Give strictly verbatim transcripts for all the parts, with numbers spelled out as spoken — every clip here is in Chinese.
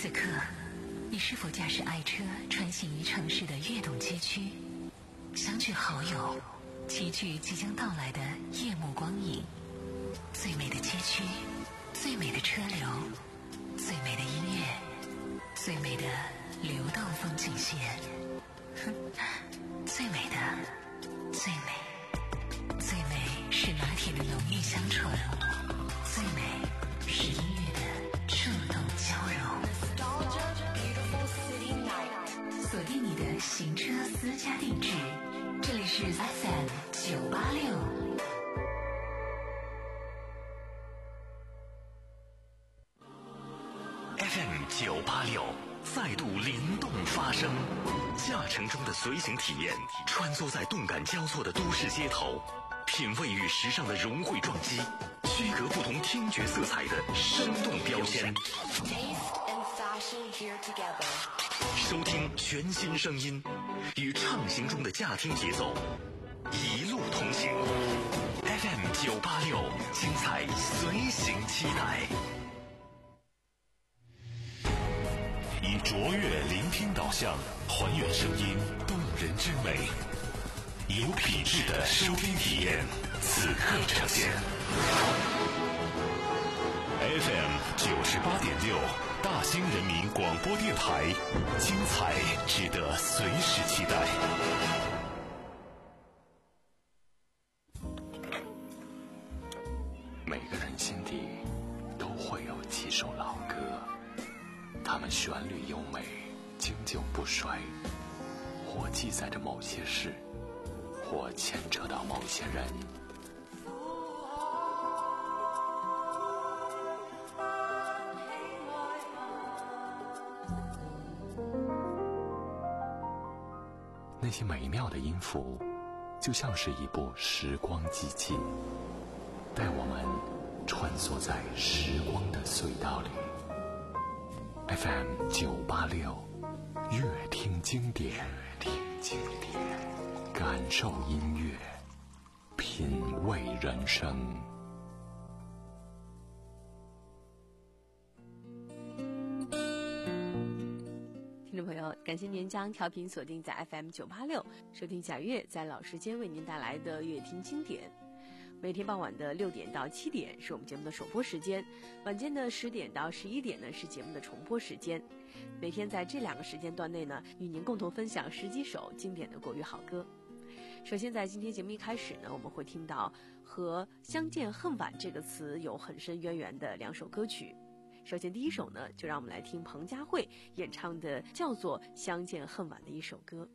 此刻，你是否驾驶爱车穿行于城市的跃动街区，相聚好友，齐聚即将到来的夜幕光影？最美的街区，最美的车流，最美的音乐，最美的流动风景线。哼，最美的，最美，最美是拿铁的浓郁香醇，最美是音乐的触动交融。锁定你的行车私家定制，这里是 F M 九八六。 F M 九八六再度灵动发声，驾乘中的随行体验，穿梭在动感交错的都市街头，品味与时尚的融汇撞击，区隔不同听觉色彩的生动标签。收听全新声音，与畅行中的驾听节奏，一路同行。F M 九八六，精彩随行期待。以卓越聆听导向，还原声音动人之美，有品质的收听体验，此刻呈现。F M 九十八点六，大兴人民广播电台，精彩值得随时期待。每个人心底都会有几首老歌，它们旋律优美，经久不衰，或记载着某些事，或牵扯到某些人。那些美妙的音符，就像是一部时光机器，带我们穿梭在时光的隧道里。F M 九八六，乐听经典，乐听经典，感受音乐，品味人生。 听众朋友，感谢您将调频锁定在 F M 九八六，收听小月在老时间为您带来的乐听经典。每天傍晚的六点到七点是我们节目的首播时间，晚间的十点到十一点呢是节目的重播时间。每天在这两个时间段内呢，与您共同分享十几首经典的国语好歌。首先在今天节目一开始呢，我们会听到和相见恨晚这个词有很深渊源的两首歌曲。首先第一首呢，就让我们来听彭佳慧演唱的叫做《相见恨晚》的一首歌。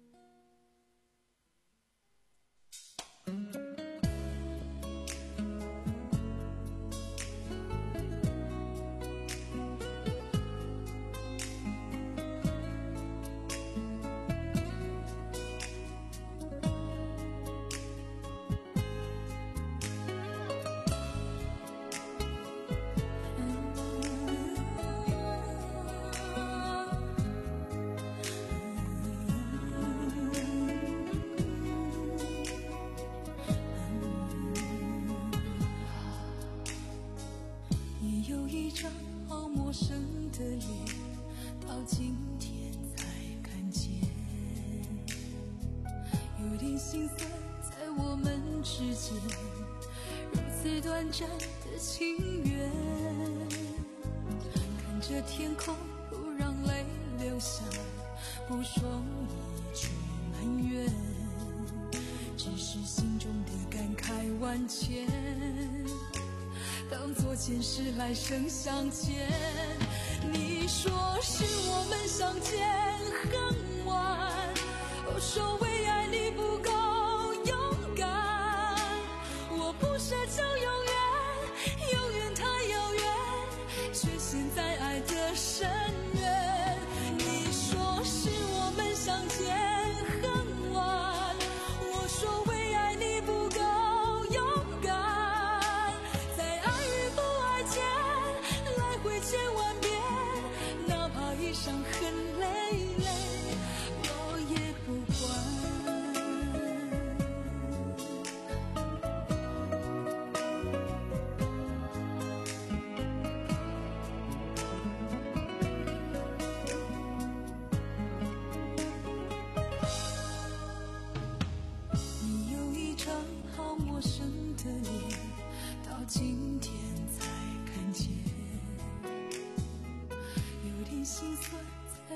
前世来生相见，你说是我们相见恨晚，我说为爱你不够勇敢，我不奢求永远，永远太遥远，却陷在爱的深渊。你说是我们相见恨晚，我说为爱你不够勇敢，在爱与不爱间来回千万遍，哪怕一伤痕累累，我也不管。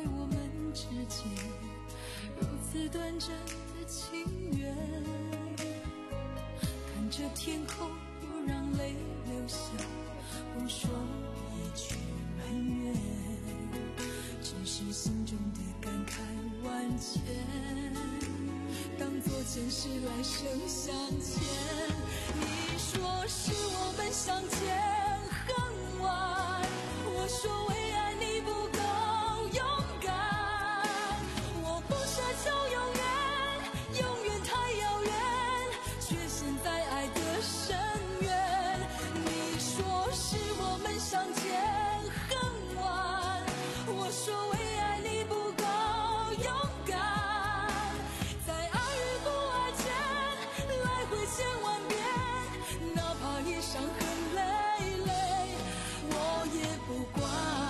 我们之间如此短暂的情缘，看着天空不让泪流下，不说一句埋怨，只是心中的感慨万千，当作前世来生相欠。你说是我们相见恨晚，我说为爱你不够勇敢，我不奢求永远，永远太遥远，却陷在爱的深渊。你说是我们相见恨晚，我说为爱你不够勇敢，在爱与不爱间来回千万遍，哪怕已伤痕累累，我也不管。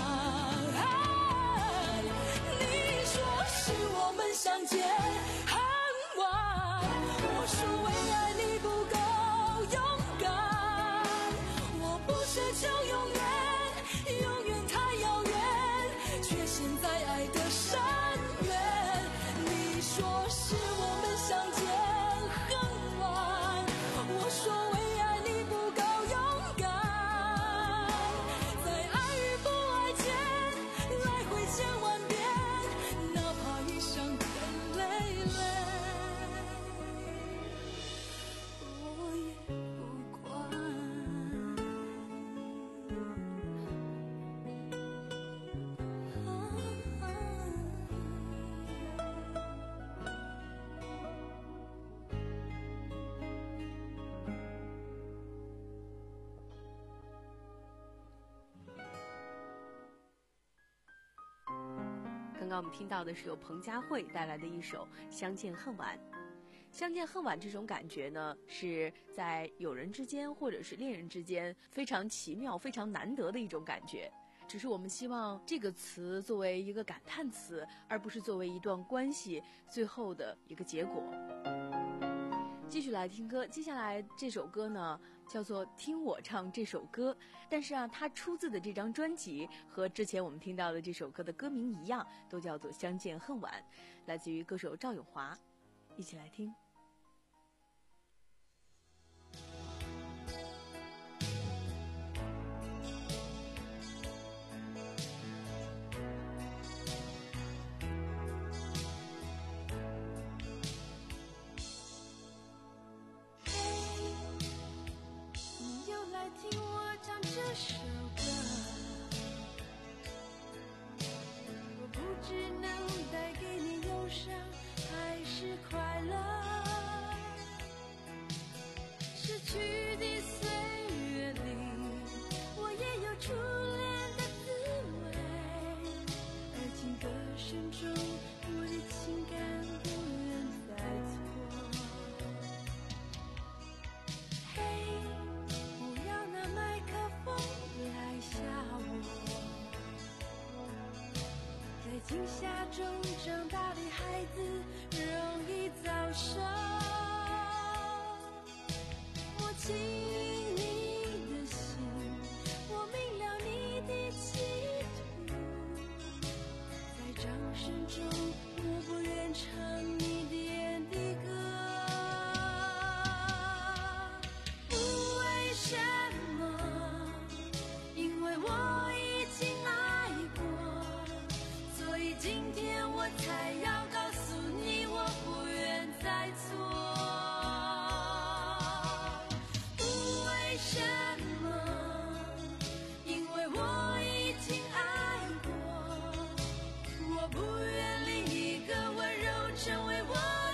你说是我们相见恨晚，我说为爱你不够勇敢，我不奢求永远，永远太遥远，却陷在爱的深渊。你说是我们相见恨晚，我说为爱你不够勇敢，在爱与不爱间来回千万遍，哪怕已伤痕累累，我也不管。 刚刚我们听到的是由彭佳慧带来的一首《相见恨晚》。相见恨晚这种感觉呢，是在友人之间或者是恋人之间非常奇妙、非常难得的一种感觉。只是我们希望这个词作为一个感叹词，而不是作为一段关系最后的一个结果。继续来听歌，接下来这首歌呢叫做《听我唱这首歌》，但是啊，它出自的这张专辑和之前我们听到的这首歌的歌名一样，都叫做《相见恨晚》，来自于歌手赵咏华，一起来听。 听我唱这首歌，我不知能带给你忧伤还是快乐，逝去的岁月里我也有初恋的滋味，而情歌声中我的情感不愿再错。在惊吓中长大的孩子容易早熟，我亲你的心，我明了你的企图，在掌声中我不愿唱你点的歌，不为什么，因为我已经爱过，所以今天我才要告诉你，我不愿再错。不为什么，因为我已经爱过，我不愿另一个温柔成为我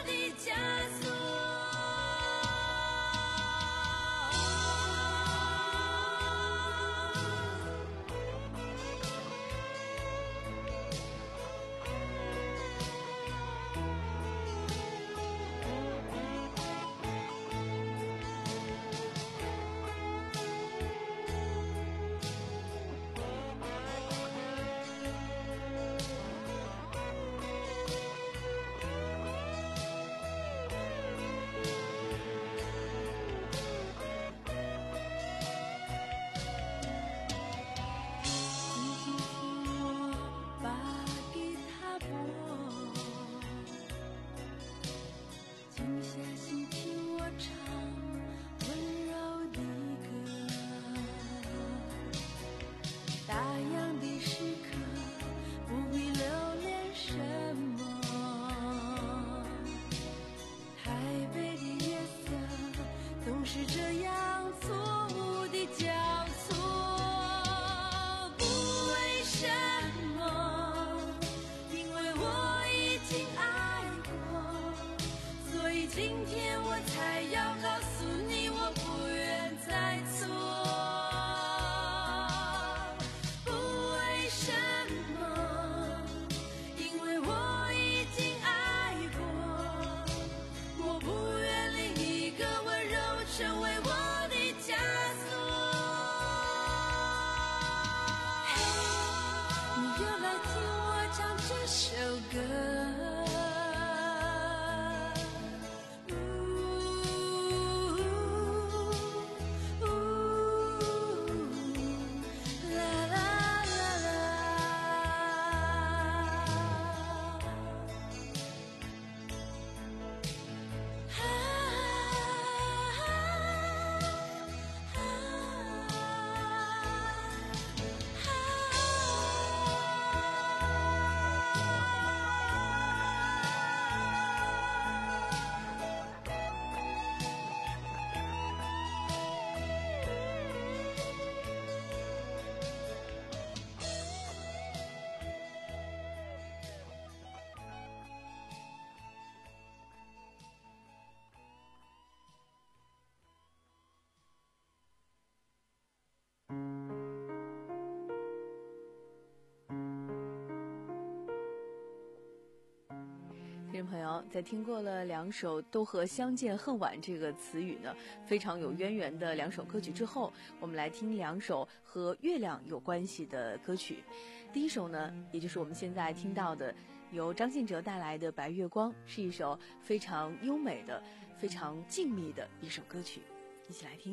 听众朋友，在听过了两首都和相见恨晚这个词语呢非常有渊源的两首歌曲之后，我们来听两首和月亮有关系的歌曲。第一首呢，也就是我们现在听到的由张信哲带来的《白月光》，是一首非常优美的非常静谧的一首歌曲，一起来听。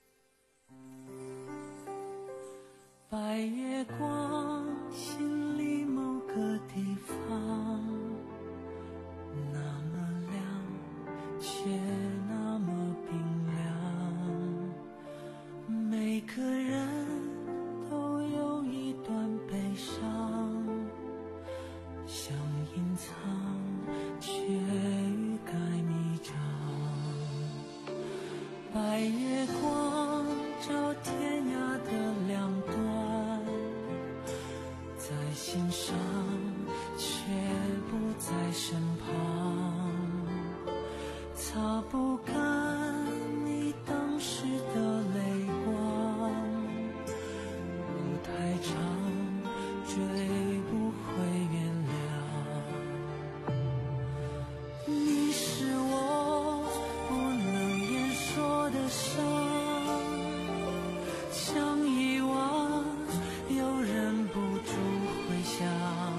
白月光，心里某个地方那么亮，却那么冰凉。每个人都有一段悲伤，想隐藏，却欲盖弥彰。白月光照天涯的两端，在心上却不在身旁，擦不干你当时的泪光，路太长追不回原谅。你是我不能言说的伤，想遗忘又忍不住回想，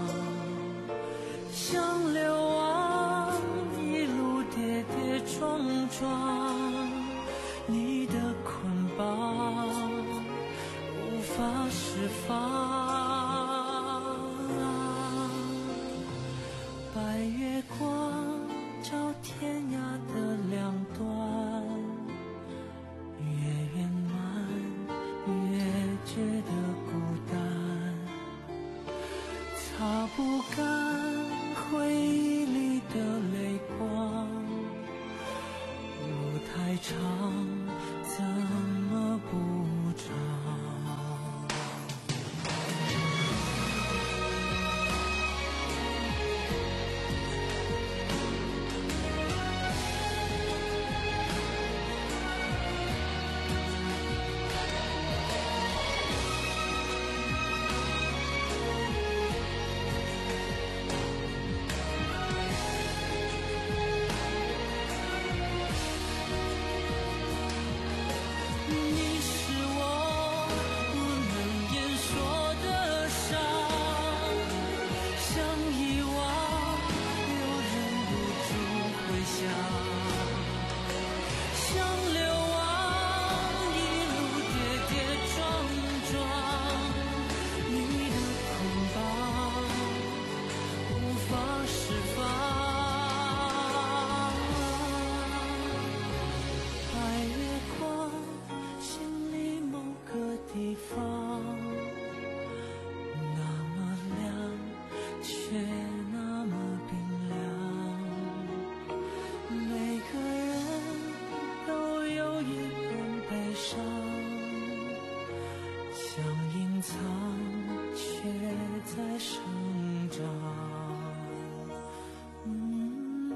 像流亡一路跌跌撞撞，你的捆绑无法释放。白月光照天涯的两端，越圆满越觉得孤单，擦不干回忆里的泪光，路太长怎么不长。你是我不能言说的伤，想遗忘又忍不住回想，像流亡一路跌跌撞撞，你的捆绑无法释放。白月光，心里某个地方那么亮，却那么冰凉。每个人都有一份悲伤，想隐藏，却在生长。嗯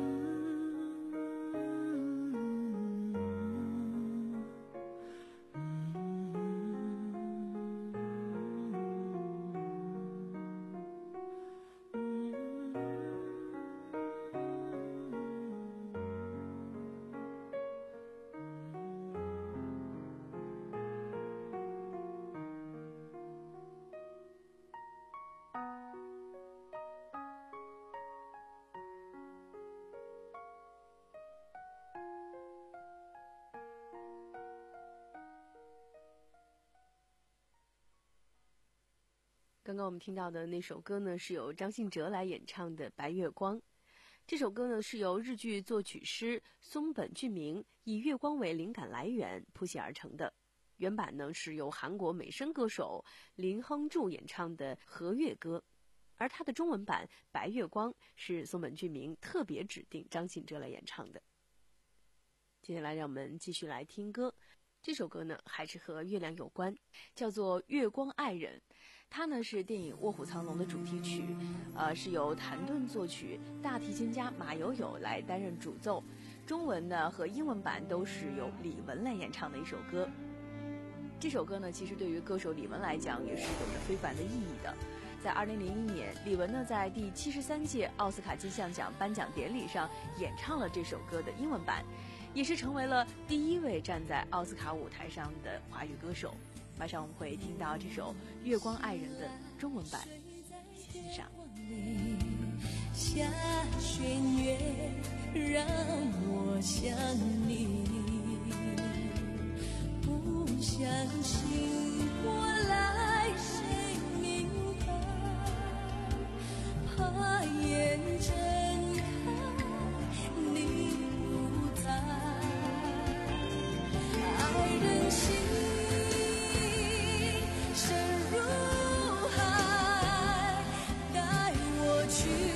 刚刚我们听到的那首歌呢，是由张信哲来演唱的《白月光》。这首歌呢，是由日剧作曲师松本俊明以月光为灵感来源谱写而成的。原版呢是由韩国美声歌手林亨柱演唱的和乐歌，而他的中文版《白月光》是松本俊明特别指定张信哲来演唱的。接下来让我们继续来听歌。这首歌呢还是和月亮有关，叫做《月光爱人》。它呢是电影《卧虎藏龙》的主题曲，呃，是由谭盾作曲，大提琴家马友友来担任主奏。中文呢和英文版都是由李玟来演唱的一首歌。这首歌呢，其实对于歌手李玟来讲也是有着非凡的意义的。 在二零零一年，李玟呢在第七十三届奥斯卡金像奖颁奖典礼上演唱了这首歌的英文版，也是成为了第一位站在奥斯卡舞台上的华语歌手。马上我们会听到这首《月光爱人》的中文版，一起欣赏。 下弦月让我想你，不相信我来谁明白，怕眼睁开你不在，爱人心深如海，带我去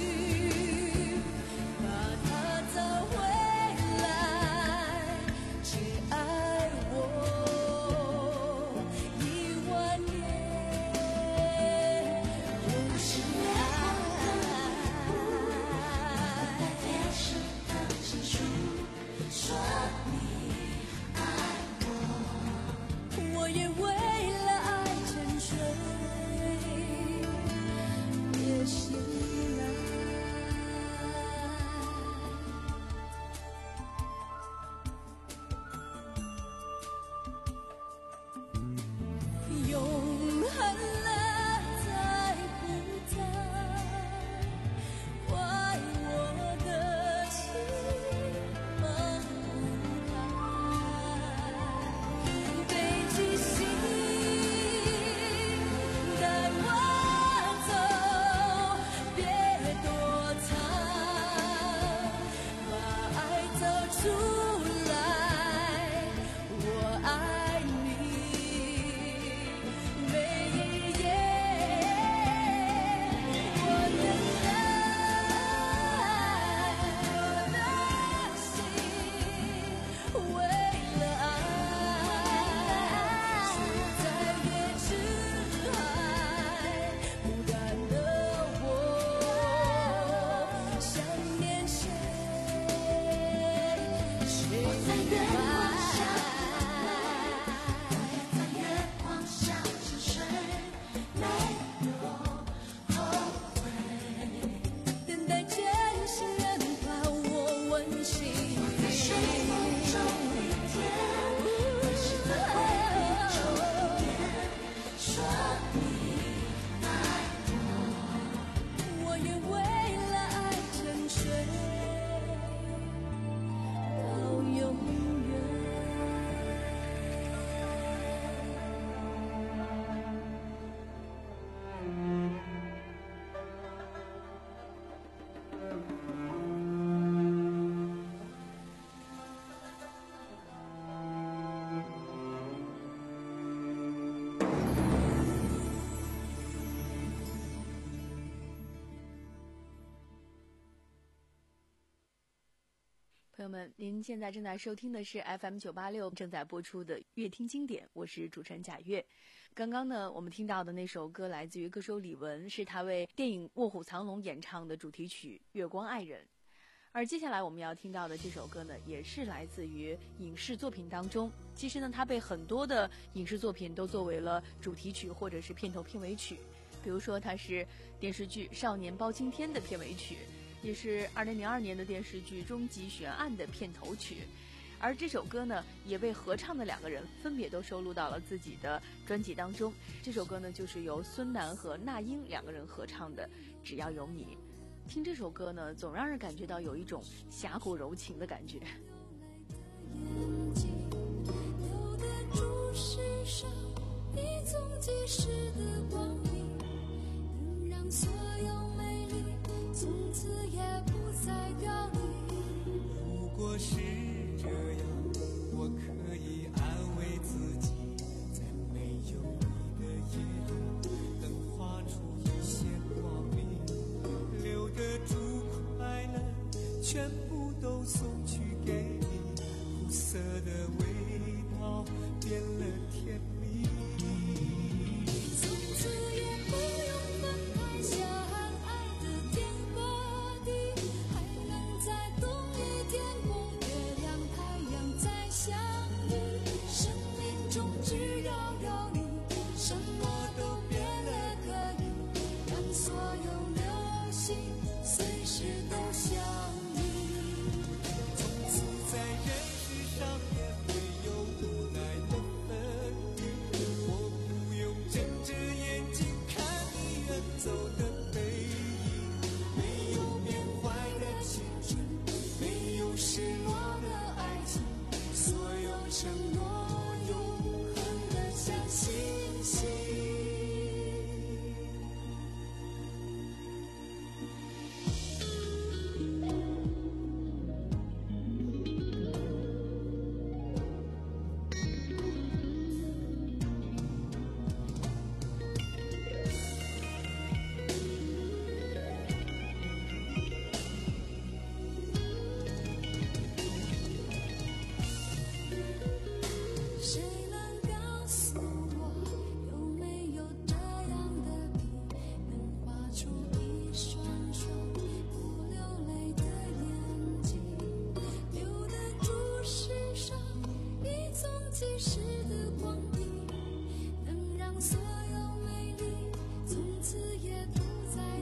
朋友们，您现在正在收听的是 F M 九八六 正在播出的乐听经典，我是主持人贾月。刚刚呢，我们听到的那首歌来自于歌手李玟，是她为电影《卧虎藏龙》演唱的主题曲《月光爱人》。而接下来我们要听到的这首歌呢，也是来自于影视作品当中。其实呢，它被很多的影视作品都作为了主题曲或者是片头片尾曲。比如说，它是电视剧《少年包青天》的片尾曲，也是二零零二年的电视剧《终极悬案》的片头曲。而这首歌呢，也为合唱的两个人分别都收录到了自己的专辑当中。这首歌呢，就是由孙楠和那英两个人合唱的《只要有你》。听这首歌呢，总让人感觉到有一种侠骨柔情的感觉。 留得住世上你总即逝的光明，能让所有美丽从此也不再凋零。 如果是这样，我可以安慰自己，在没有你的夜里，能画出一线光明，留得住快乐，全部都送去给你，苦涩的味道变了甜蜜。 从此也不用分开，相爱的天和地，还能在同一天空，月亮太阳再相遇。生命中只要有你，什么都变了，可以让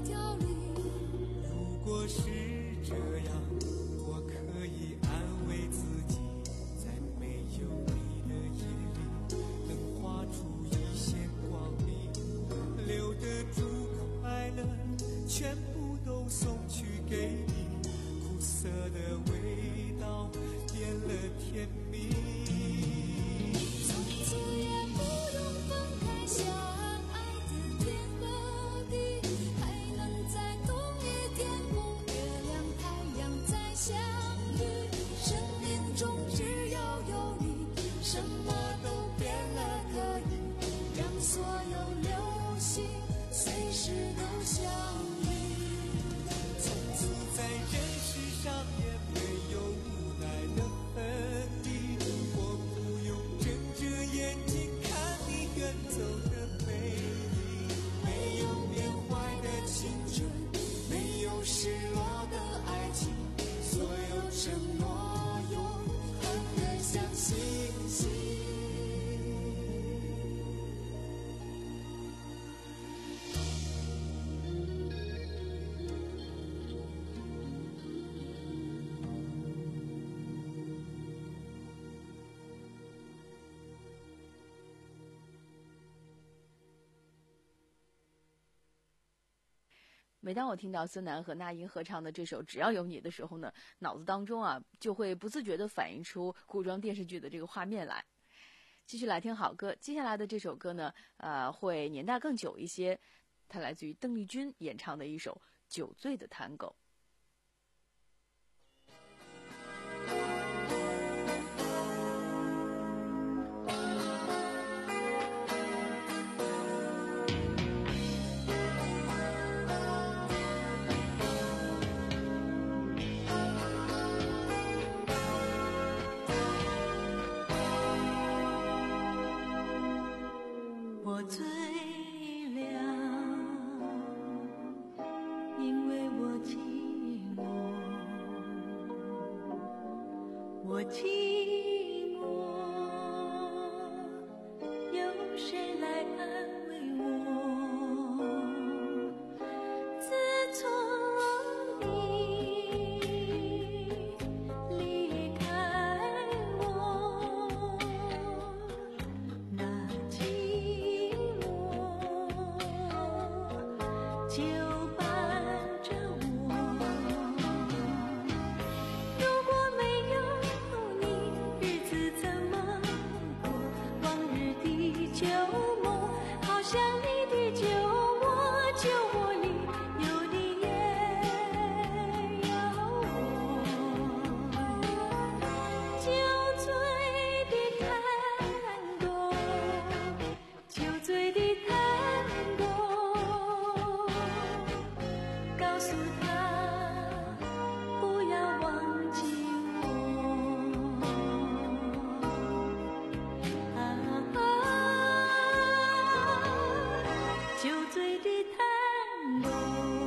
调理。 如果是这样，我可以安慰自己，在没有你的夜里，能画出一线光明，留得住快乐，全部都送去给你，苦涩的味道变了甜蜜。 从此也不用分开，相爱的天和地，还能在同一天空，月亮太阳再相遇。生命中只要有你，什么都变了，可以让所有流星随时都相遇。 从此在人世上也没有无奈的分离，我不用睁着眼睛看你远走的背影，没有缅怀的青春，没有失落的爱情，所有承诺永恒的像星星。 每当我听到孙楠和那英合唱的这首《只要有你》的时候呢，脑子当中啊就会不自觉地反映出古装电视剧的这个画面来。继续来听好歌，接下来的这首歌呢，呃，会年代更久一些，它来自于邓丽君演唱的一首《酒醉的探戈》。 我醉了，因为我寂寞，我寂寞，有谁来安慰我？自从你离开我，那寂就伴着我，如果没有你，日子怎么过？往日的旧梦，好像你的酒窝，酒窝里有你也有我，酒醉的探戈，酒醉的探戈。告诉他不要忘记我，啊啊，酒醉的探戈。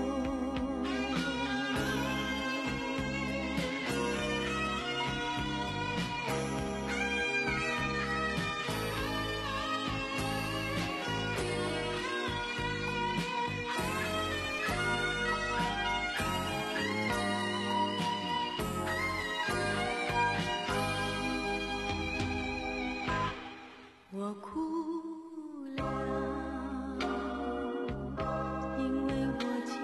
我哭了，因为我寂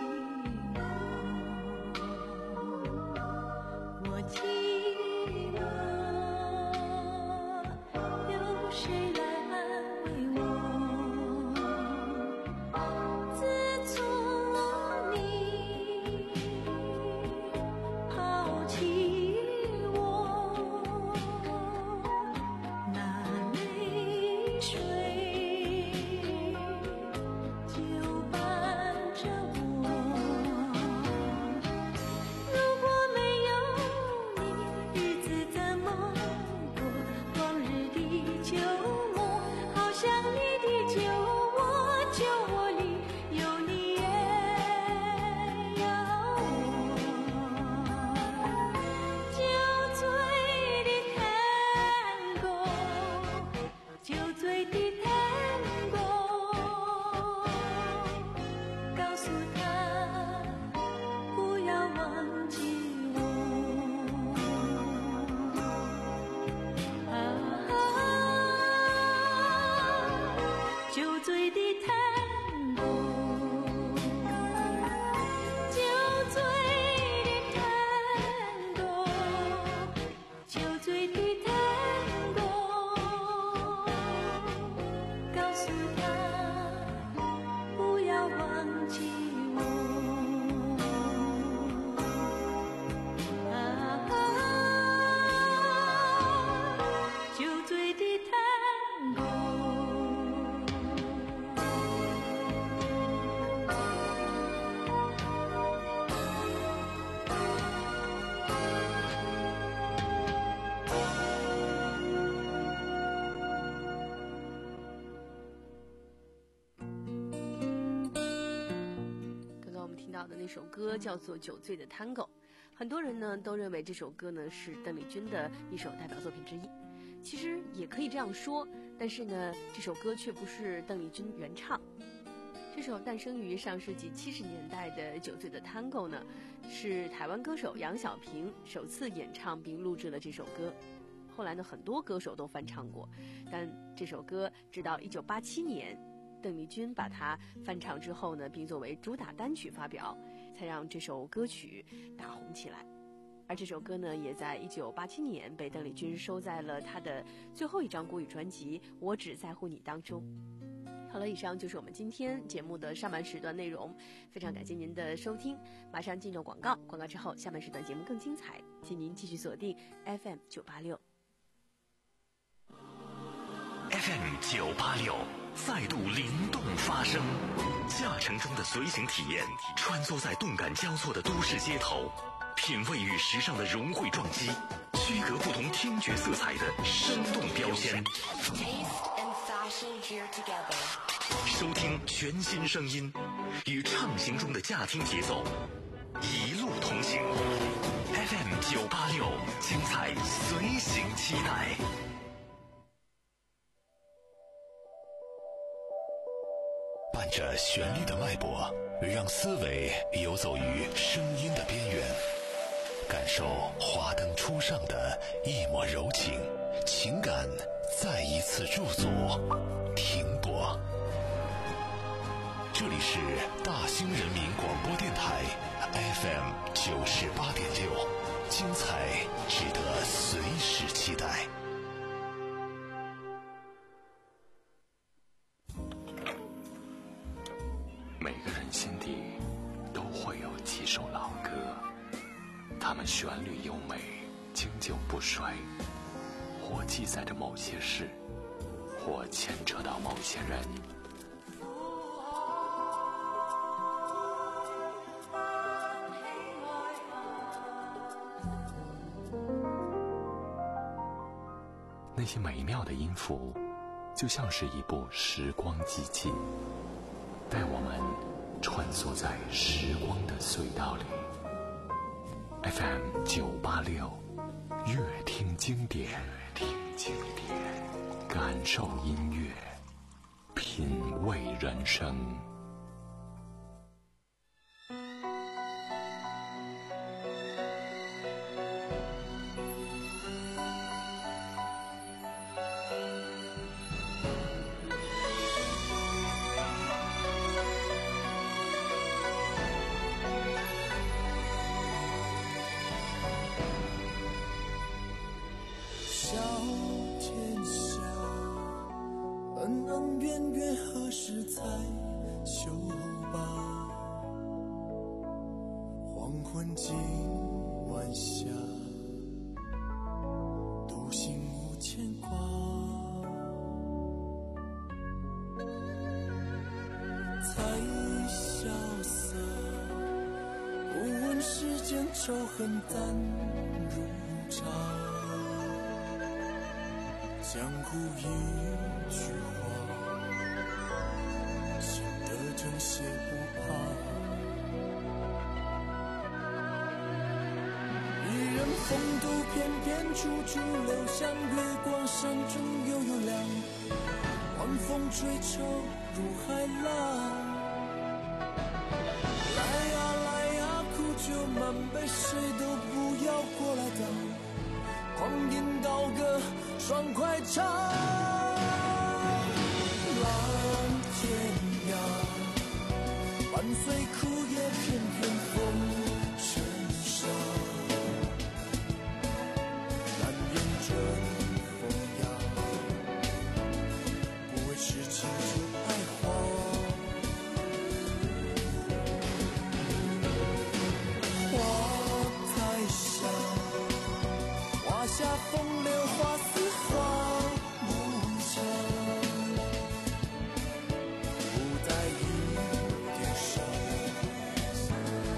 到的那首歌叫做《酒醉的 Tango》，很多人呢都认为这首歌呢是邓丽君的一首代表作品之一。其实也可以这样说，但是呢，这首歌却不是邓丽君原唱。这首诞生于上世纪七十年代的《酒醉的 Tango》呢，是台湾歌手杨小萍首次演唱并录制了这首歌。后来呢，很多歌手都翻唱过，但这首歌直到一九八七年，邓丽君把它翻唱之后呢，并作为主打单曲发表，才让这首歌曲大红起来。而这首歌呢，也在一九八七年被邓丽君收在了她的最后一张国语专辑《我只在乎你》当中。好了，以上就是我们今天节目的上半时段内容，非常感谢您的收听。马上进入广告，广告之后下半时段节目更精彩，请您继续锁定 F M 九八六。 F M 九八六再度灵动发声，驾乘中的随行体验，穿梭在动感交错的都市街头，品味与时尚的融汇撞击，区隔不同听觉色彩的生动标签。收听全新声音，与畅行中的驾听节奏，一路同行。F M 九八六，精彩随行期待。伴着旋律的脉搏，让思维游走于声音的边缘，感受华灯初上的一抹柔情，情感再一次驻足停泊。这里是大兴人民广播电台 F M 九十八点六，精彩值得随时期待。每个人心底都会有几首老歌，它们旋律优美，经久不衰，或记载着某些事，或牵扯到某些人。那些美妙的音符，就像是一部时光机器，带我们穿梭在时光的隧道里。F M 九八六，乐听经典，乐听经典，感受音乐，品味人生。 恩恩怨怨何时才休罢？黄昏今晚霞，独行无牵挂。才萧瑟，不问世间仇恨淡如茶。江湖一句话，心得正邪不怕。一人风度翩翩，处处留香。月光山中悠悠亮，晚风吹愁如海浪。来呀来呀，苦酒满杯，谁都不要过来挡。狂饮高歌，爽快唱，蓝天涯，伴随枯叶片片风尘沙，难辨春风雅，不为痴情就爱花。花太香，花下风流花似花无常，不带一点伤，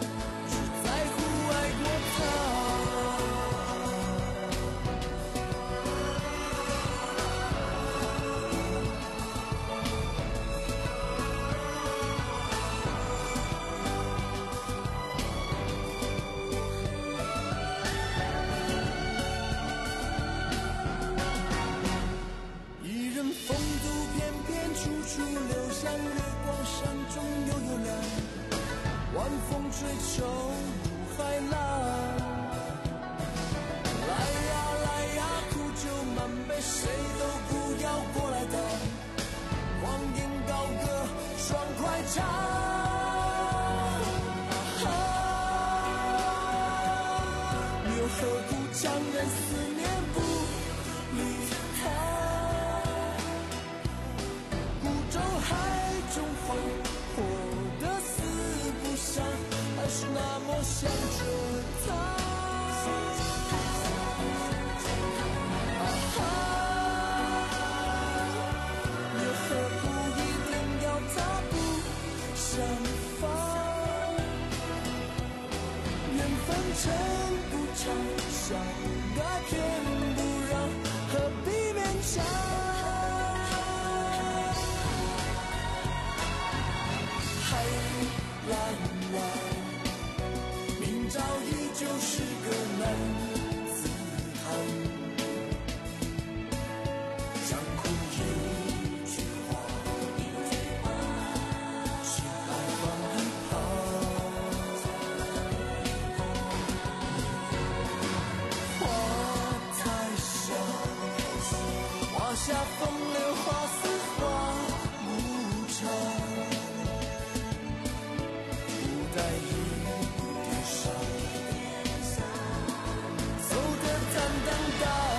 追求海浪。来呀来呀，苦酒满杯，谁都不要过来挡，光阴高歌爽快唱。啊，又何苦强忍思念不离开？孤舟海中花，活得四不像，还是那么想着他。尘不长，相爱偏不让，何必勉强？海蓝蓝，明朝依旧是个男子汉。江湖一句话，是白帆旁。下风流花似花无常，不带一点伤，走得坦荡荡。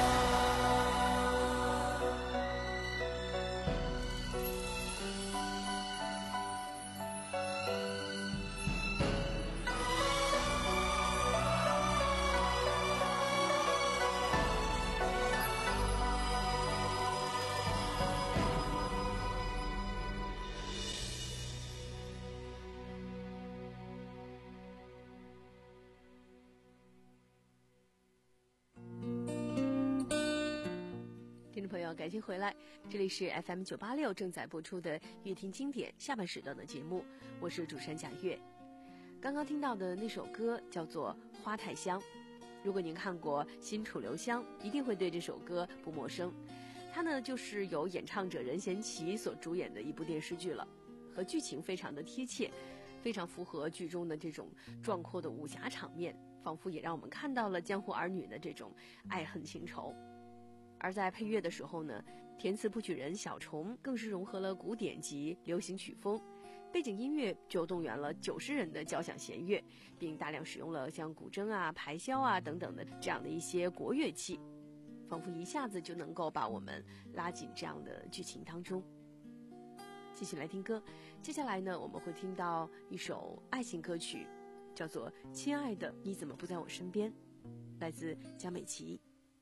听众朋友，感谢回来，这里是 F M 九八六正在播出的乐听经典下半时段的节目，我是主持人贾月。刚刚听到的那首歌叫做《花太香》，如果您看过《新楚留香》，一定会对这首歌不陌生。它呢就是由演唱者任贤齐所主演的一部电视剧了，和剧情非常的贴切，非常符合剧中的这种壮阔的武侠场面，仿佛也让我们看到了江湖儿女的这种爱恨情仇。而在配乐的时候呢，填词谱曲人小虫更是融合了古典及流行曲风，背景音乐就动员了九十人的交响弦乐，并大量使用了像古筝啊、排箫啊等等的这样的一些国乐器，仿佛一下子就能够把我们拉进这样的剧情当中。继续来听歌，接下来呢，我们会听到一首爱情歌曲，叫做《亲爱的你怎么不在我身边》，来自江美琪。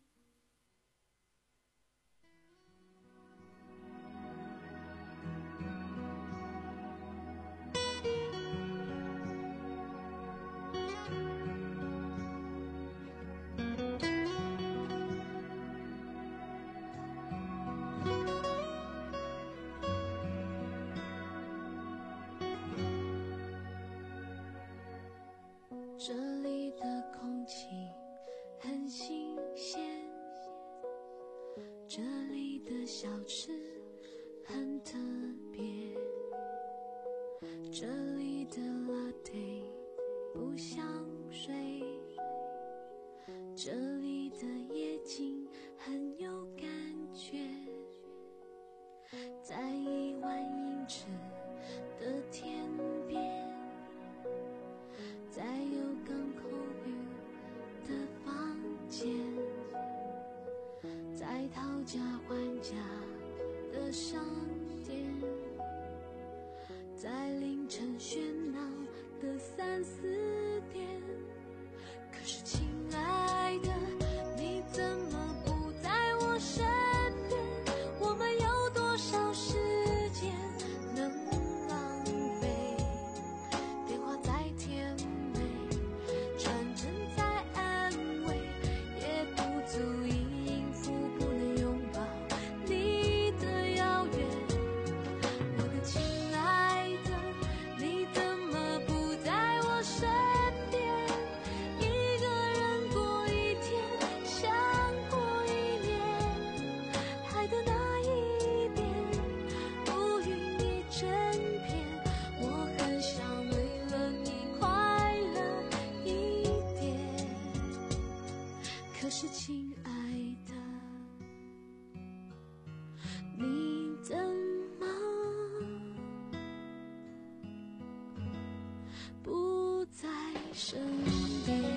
这里的空气很新鲜，这里的小吃很特别，这里的 latte 不像水，这里的夜景很有感觉，在一万英尺的天边，在有港口 view 的房间，在讨价还价的商店，在凌晨喧闹的三四点。可是亲爱的，你怎么不在我身边？我们有多少时间能浪费？电话再甜美，传真再安慰，也不足以应付不能拥抱你的遥远。我的亲爱的，你怎么不在我身边？ 不在身边。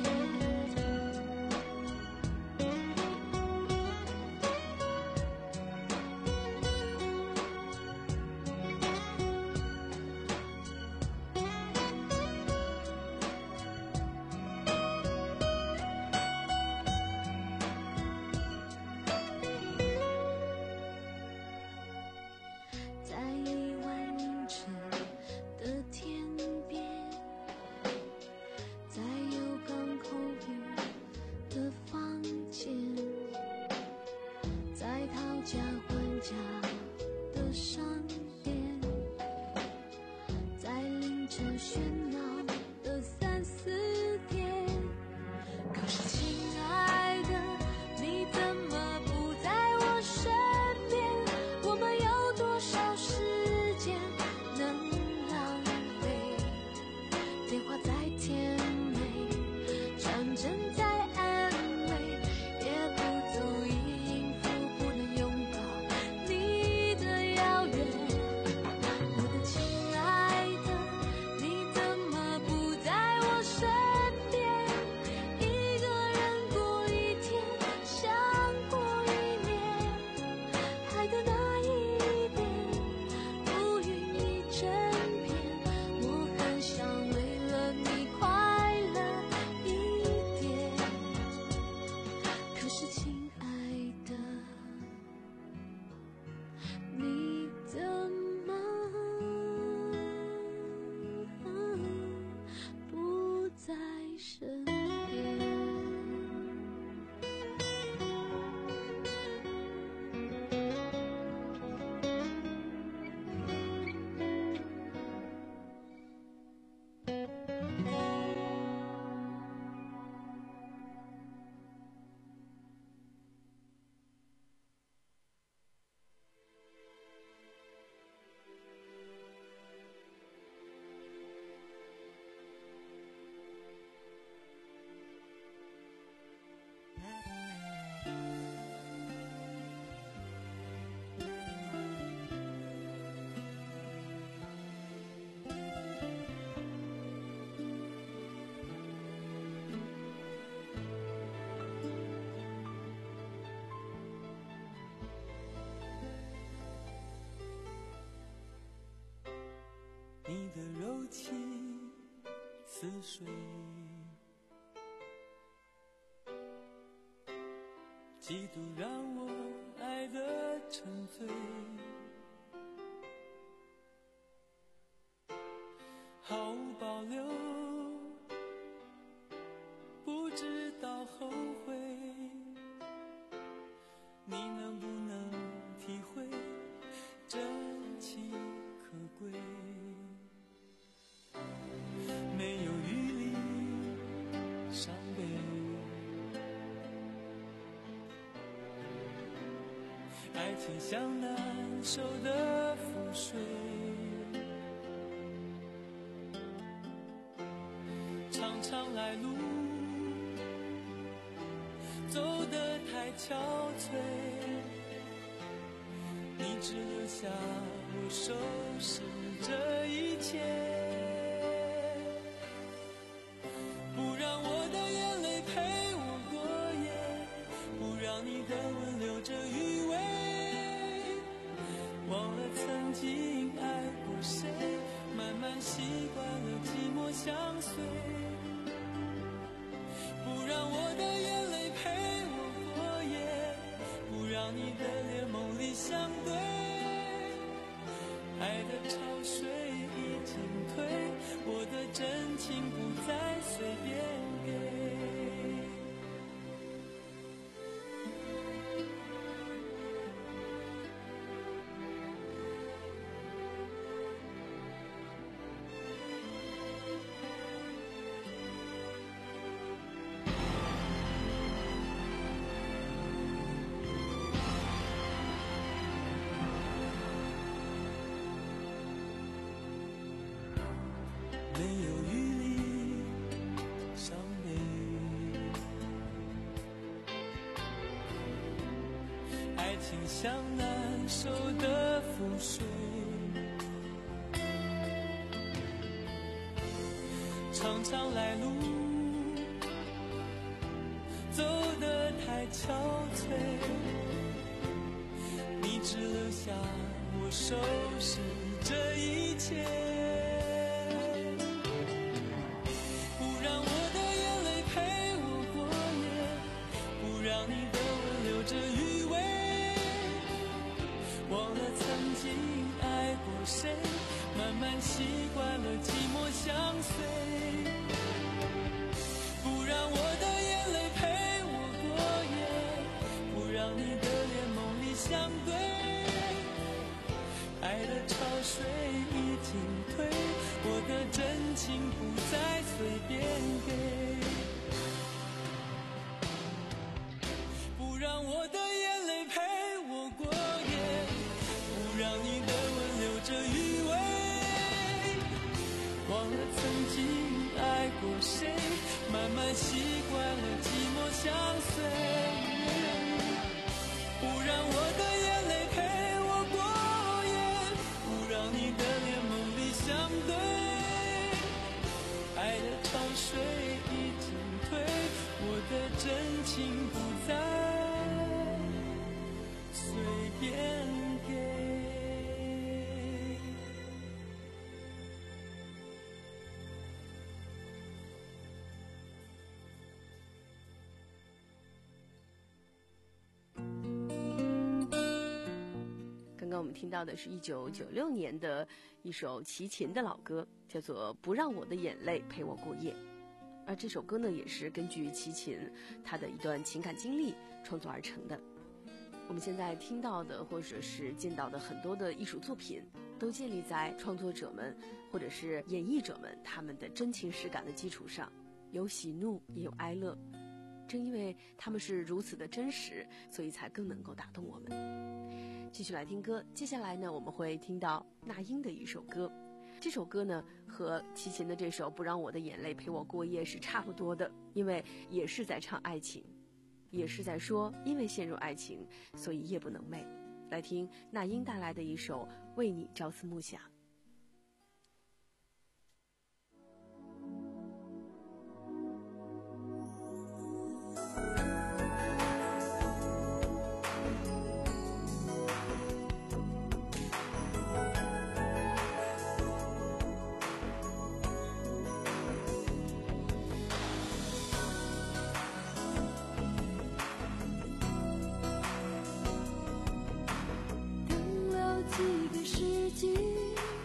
你的柔情似水，几度让我爱得沉醉，毫无保留，不知道后悔，你能不能体会真情可贵？没有余力伤悲，爱情像难收的覆水，长长来路走得太憔悴，你只留下我收拾这一切。你的吻留着余味，忘了曾经爱过谁，慢慢习惯了寂寞相随，不让我的眼泪陪我过夜，不让你的脸梦里相对，爱的潮水已经退，我的真情不再随便给。没有余力伤悲，爱情像难收的覆水， 常常来路走得太憔悴，你只留下我收拾这一切，不让我的眼泪陪我过夜，不让你的吻留着余味，忘了曾经爱过谁，慢慢习惯了寂寞相随，不让我的眼泪陪我过夜，不让你的脸梦里相对，爱的潮水已经退，我的真情不再随便给，不让我的眼泪陪我过夜，不让你的吻留着余味，忘了曾经爱过谁，慢慢习惯了寂寞相随，不让我的眼泪陪我过夜，不让你的脸梦里相对，爱的潮水已经退，我的真情不再随便给。 刚刚我们听到的是一九九六年的一首齐秦的老歌，叫做《不让我的眼泪陪我过夜》。而这首歌呢，也是根据齐秦他的一段情感经历创作而成的。我们现在听到的或者是见到的很多的艺术作品，都建立在创作者们或者是演绎者们他们的真情实感的基础上，有喜怒也有哀乐。正因为他们是如此的真实，所以才更能够打动我们。继续来听歌，接下来呢，我们会听到那英的一首歌。这首歌呢，和齐秦的这首《不让我的眼泪陪我过夜》是差不多的，因为也是在唱爱情，也是在说因为陷入爱情，所以夜不能寐。来听那英带来的一首《为你朝思暮想》。 几个世纪，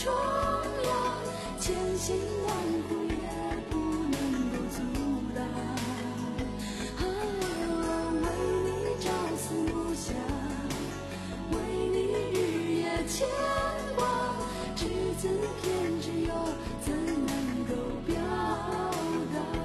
重要，千辛万苦也不能够阻挡。啊，为你朝思暮想，为你日夜牵挂，只字片只有怎能够表达？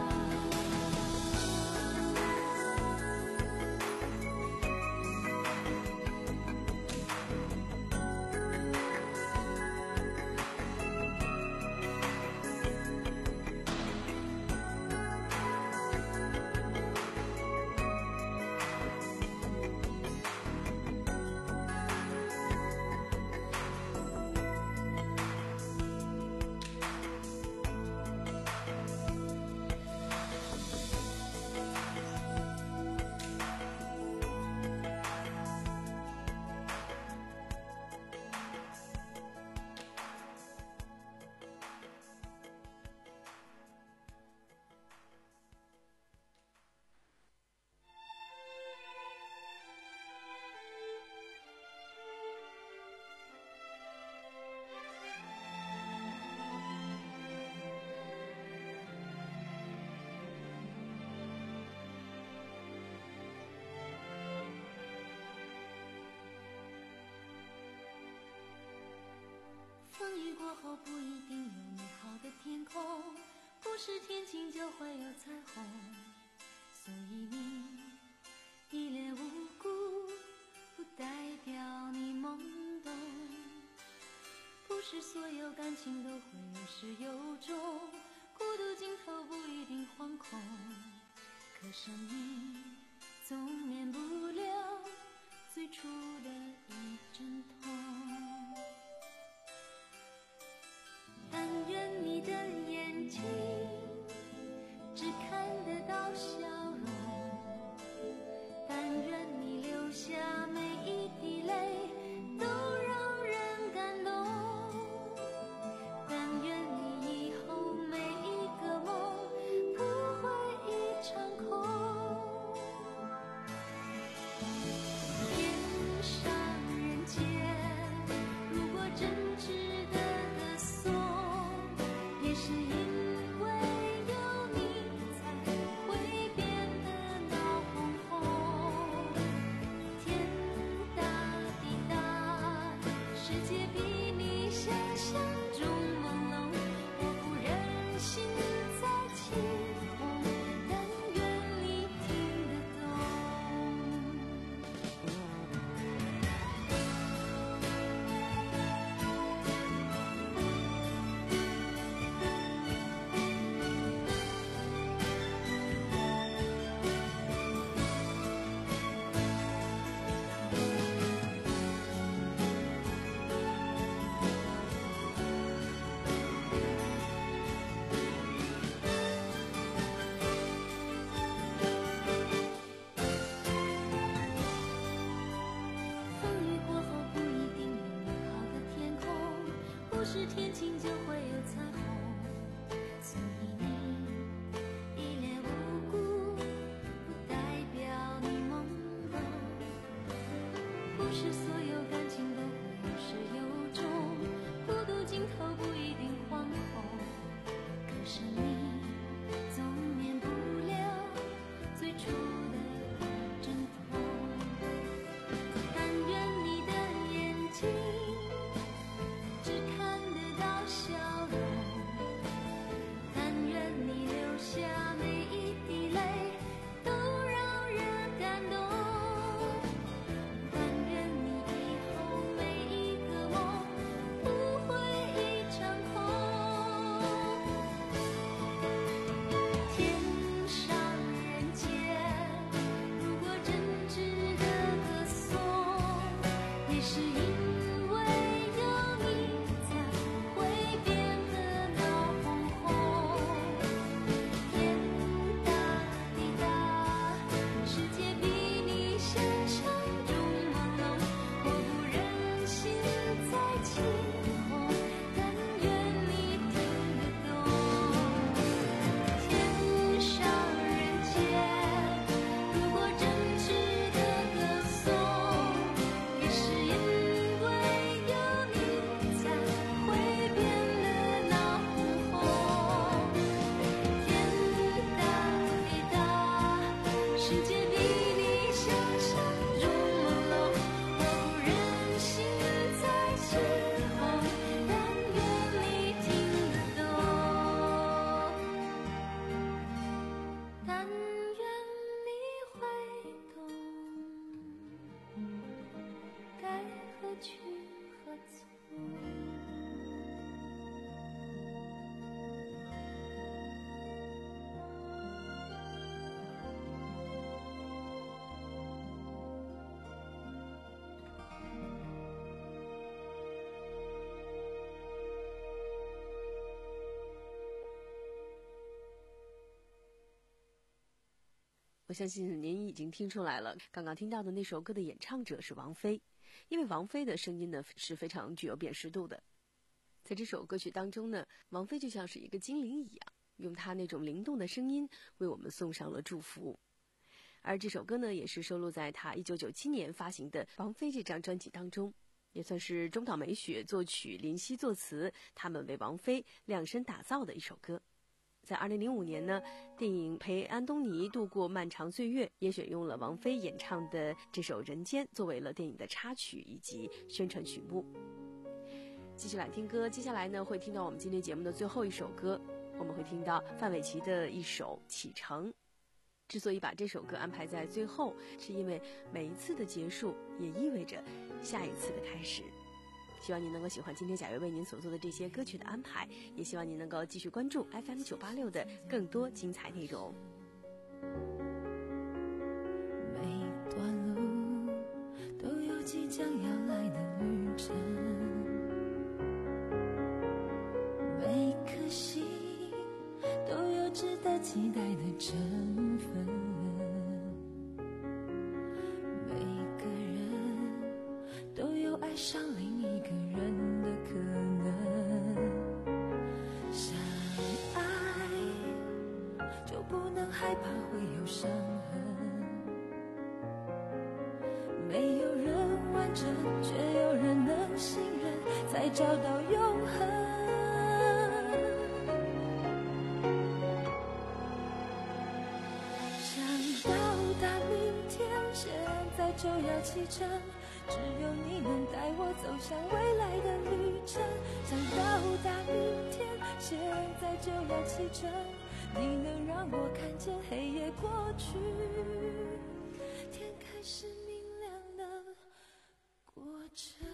风雨过后不一定有美好的天空，不是天晴就会有彩虹，所以你一脸无辜不代表你懵懂，不是所有感情都会有始有终，孤独尽头不一定惶恐，可生命总免不了最初的一阵痛。但愿你的眼睛只看得到笑容，但愿你流下每一滴泪都让人感动，但愿你以后每一个梦不会一场空。天上人间，如果真值得歌颂，也是因为有你才会变得闹哄哄。天大地大，世界比你想象中朦胧，我不忍心再起哄，但愿你听得懂。风雨过后不一定有美好的天空，不是天晴就会有彩虹，所以你一脸无辜不代表你懵懂，不是所有感情都会有始有终，孤独尽头不一定惶恐，可生命总免不了最初的一阵痛。但愿你的眼睛只看得到笑容， 相信您已经听出来了，刚刚听到的那首歌的演唱者是王菲，因为王菲的声音呢是非常具有辨识度的。在这首歌曲当中呢，王菲就像是一个精灵一样，用她那种灵动的声音为我们送上了祝福。而这首歌呢，也是收录在她一九九七年发行的《王菲》这张专辑当中，也算是中岛美雪作曲、林夕作词，他们为王菲量身打造的一首歌。在二零零五年呢，电影《陪安东尼度过漫长岁月》也选用了王菲演唱的这首《人间》作为了电影的插曲以及宣传曲目。继续来听歌，接下来呢会听到我们今天节目的最后一首歌，我们会听到范玮琪的一首《启程》。之所以把这首歌安排在最后，是因为每一次的结束也意味着下一次的开始。希望您能够喜欢今天贾月为您所做的这些歌曲的安排，也希望您能够继续关注 F M 九八六的更多精彩内容。 每段路都有即将要来的旅程，每颗心都有值得期待的成分，每个人都有爱上另一个人的可能。相爱就不能害怕会有伤痕，没有人完整，却有人能信任，才找到永恒。想到达明天，现在就要启程，只有你能带我走向未来的旅程。想到达明天，现在就要启程，你能让我看见黑夜过去，天开始明亮的过程。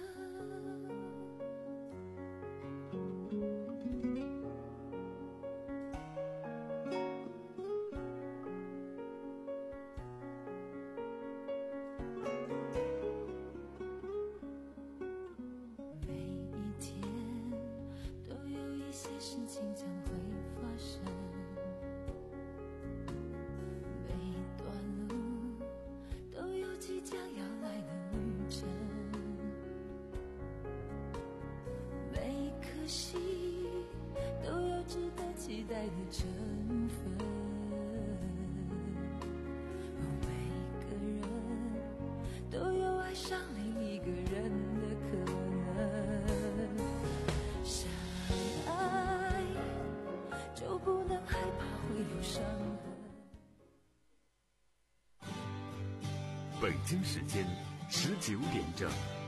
事情将会发生，每段路都有即将要来的旅程，每颗心都有值得期待的成分，每个人都有爱上另一个人的可能。就不能害怕会有伤痕。 北京时间十九点整。